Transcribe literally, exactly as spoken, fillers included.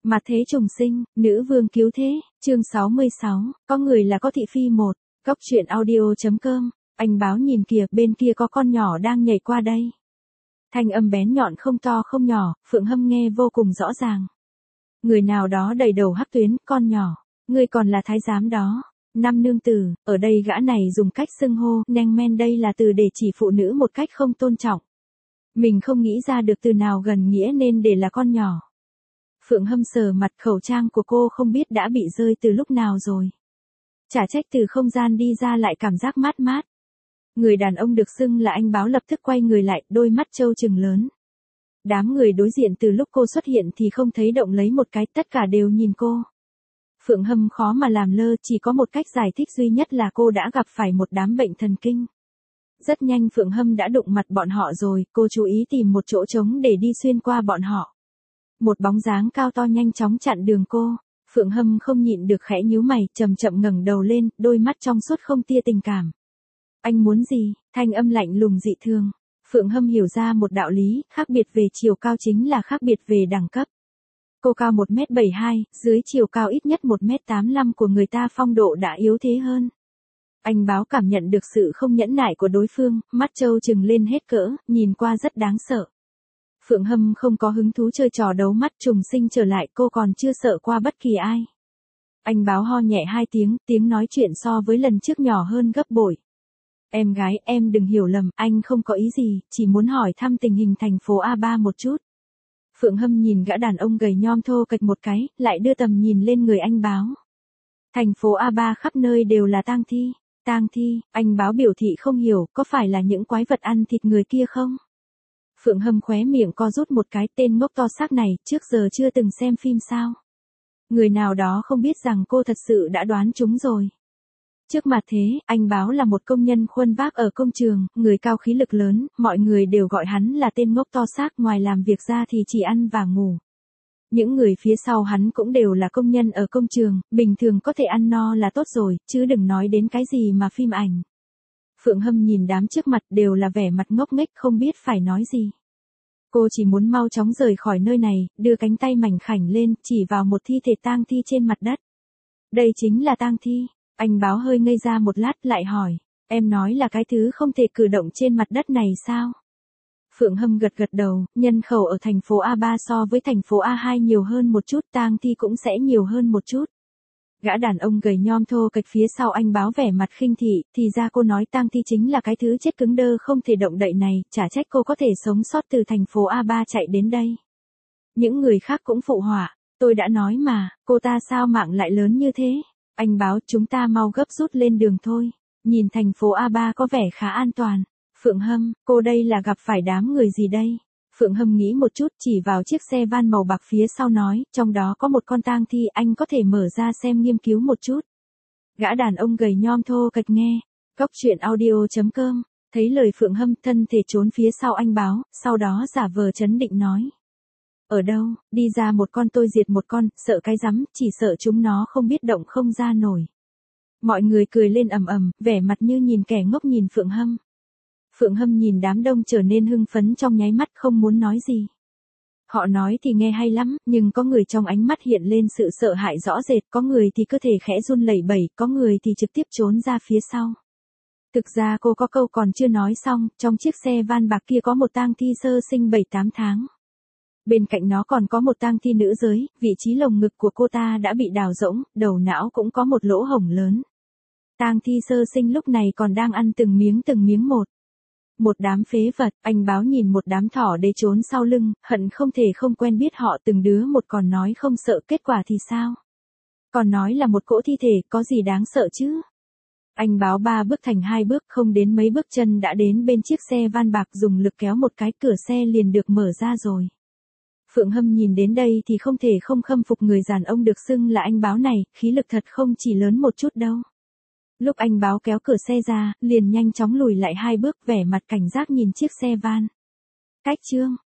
Mặt thế trùng sinh, nữ vương cứu thế, chương sáu mươi sáu, có người là có thị phi một, góc truyện audio.com, anh báo nhìn kìa, bên kia có con nhỏ đang nhảy qua đây. Thanh âm bén nhọn không to không nhỏ, Phượng Hâm nghe vô cùng rõ ràng. Người nào đó đầy đầu hắc tuyến, con nhỏ, ngươi còn là thái giám đó. Năm nương tử, ở đây gã này dùng cách xưng hô, neng men đây là từ để chỉ phụ nữ một cách không tôn trọng. Mình không nghĩ ra được từ nào gần nghĩa nên để là con nhỏ. Phượng Hâm sờ mặt, khẩu trang của cô không biết đã bị rơi từ lúc nào rồi. Chả trách từ không gian đi ra lại cảm giác mát mát. Người đàn ông được xưng là anh báo lập tức quay người lại, đôi mắt trâu trừng lớn. Đám người đối diện từ lúc cô xuất hiện thì không thấy động lấy một cái, tất cả đều nhìn cô. Phượng Hâm khó mà làm lơ, chỉ có một cách giải thích duy nhất là cô đã gặp phải một đám bệnh thần kinh. Rất nhanh Phượng Hâm đã đụng mặt bọn họ rồi, cô chú ý tìm một chỗ trống để đi xuyên qua bọn họ. Một bóng dáng cao to nhanh chóng chặn đường cô. Phượng Hâm không nhịn được khẽ nhíu mày, chậm chậm ngẩng đầu lên, đôi mắt trong suốt không tia tình cảm. Anh muốn gì? Thanh âm lạnh lùng dị thường. Phượng Hâm hiểu ra một đạo lý, khác biệt về chiều cao chính là khác biệt về đẳng cấp. Cô cao một mét bảy mươi hai, dưới chiều cao ít nhất một mét tám mươi lăm của người ta phong độ đã yếu thế hơn. Anh báo cảm nhận được sự không nhẫn nại của đối phương, mắt trâu trừng lên hết cỡ, nhìn qua rất đáng sợ. Phượng Hâm không có hứng thú chơi trò đấu mắt trùng sinh trở lại, cô còn chưa sợ qua bất kỳ ai. Anh báo ho nhẹ hai tiếng, tiếng nói chuyện so với lần trước nhỏ hơn gấp bội. Em gái, em đừng hiểu lầm, anh không có ý gì, chỉ muốn hỏi thăm tình hình thành phố A ba một chút. Phượng Hâm nhìn gã đàn ông gầy nhom thô kệch một cái, lại đưa tầm nhìn lên người anh báo. Thành phố A ba khắp nơi đều là tang thi. Tang thi, anh báo biểu thị không hiểu, có phải là những quái vật ăn thịt người kia không? Phượng Hâm khóe miệng co rút một cái, tên ngốc to xác này, trước giờ chưa từng xem phim sao? Người nào đó không biết rằng cô thật sự đã đoán chúng rồi. Trước mặt thế, anh báo là một công nhân khuân vác ở công trường, người cao khí lực lớn, mọi người đều gọi hắn là tên ngốc to xác, ngoài làm việc ra thì chỉ ăn và ngủ. Những người phía sau hắn cũng đều là công nhân ở công trường, bình thường có thể ăn no là tốt rồi, chứ đừng nói đến cái gì mà phim ảnh. Phượng Hâm nhìn đám trước mặt đều là vẻ mặt ngốc nghếch không biết phải nói gì. Cô chỉ muốn mau chóng rời khỏi nơi này, đưa cánh tay mảnh khảnh lên, chỉ vào một thi thể tang thi trên mặt đất. Đây chính là tang thi. Anh báo hơi ngây ra một lát lại hỏi, em nói là cái thứ không thể cử động trên mặt đất này sao? Phượng Hâm gật gật đầu, nhân khẩu ở thành phố A ba so với thành phố A hai nhiều hơn một chút, tang thi cũng sẽ nhiều hơn một chút. Gã đàn ông gầy nhom thô kệch phía sau anh báo vẻ mặt khinh thị, thì ra cô nói tang thi chính là cái thứ chết cứng đơ không thể động đậy này, chả trách cô có thể sống sót từ thành phố A ba chạy đến đây. Những người khác cũng phụ họa, tôi đã nói mà, cô ta sao mạng lại lớn như thế? Anh báo chúng ta mau gấp rút lên đường thôi, nhìn thành phố A ba có vẻ khá an toàn. Phượng Hâm, cô đây là gặp phải đám người gì đây? Phượng Hâm nghĩ một chút, chỉ vào chiếc xe van màu bạc phía sau nói, trong đó có một con tang thi, anh có thể mở ra xem nghiên cứu một chút. Gã đàn ông gầy nhom thô kệch nghe, góc truyện audio.com, thấy lời Phượng Hâm thân thể trốn phía sau anh báo, sau đó giả vờ trấn định nói. Ở đâu, đi ra một con tôi diệt một con, sợ cái rắm, chỉ sợ chúng nó không biết động không ra nổi. Mọi người cười lên ầm ầm, vẻ mặt như nhìn kẻ ngốc nhìn Phượng Hâm. Phượng Hâm nhìn đám đông trở nên hưng phấn trong nháy mắt không muốn nói gì. Họ nói thì nghe hay lắm, nhưng có người trong ánh mắt hiện lên sự sợ hãi rõ rệt, có người thì cơ thể khẽ run lẩy bẩy, có người thì trực tiếp trốn ra phía sau. Thực ra cô có câu còn chưa nói xong, trong chiếc xe van bạc kia có một tang thi sơ sinh bảy tám tháng. Bên cạnh nó còn có một tang thi nữ giới, vị trí lồng ngực của cô ta đã bị đào rỗng, đầu não cũng có một lỗ hổng lớn. Tang thi sơ sinh lúc này còn đang ăn từng miếng từng miếng một. Một đám phế vật, anh báo nhìn một đám thỏ đế trốn sau lưng, hận không thể không quen biết họ từng đứa một, còn nói không sợ, kết quả thì sao? Còn nói là một cỗ thi thể, có gì đáng sợ chứ? Anh báo ba bước thành hai bước, không đến mấy bước chân đã đến bên chiếc xe van bạc, dùng lực kéo một cái, cửa xe liền được mở ra rồi. Phượng Hâm nhìn đến đây thì không thể không khâm phục người đàn ông được xưng là anh báo này, khí lực thật không chỉ lớn một chút đâu. Lúc anh báo kéo cửa xe ra, liền nhanh chóng lùi lại hai bước, vẻ mặt cảnh giác nhìn chiếc xe van. Cách chương,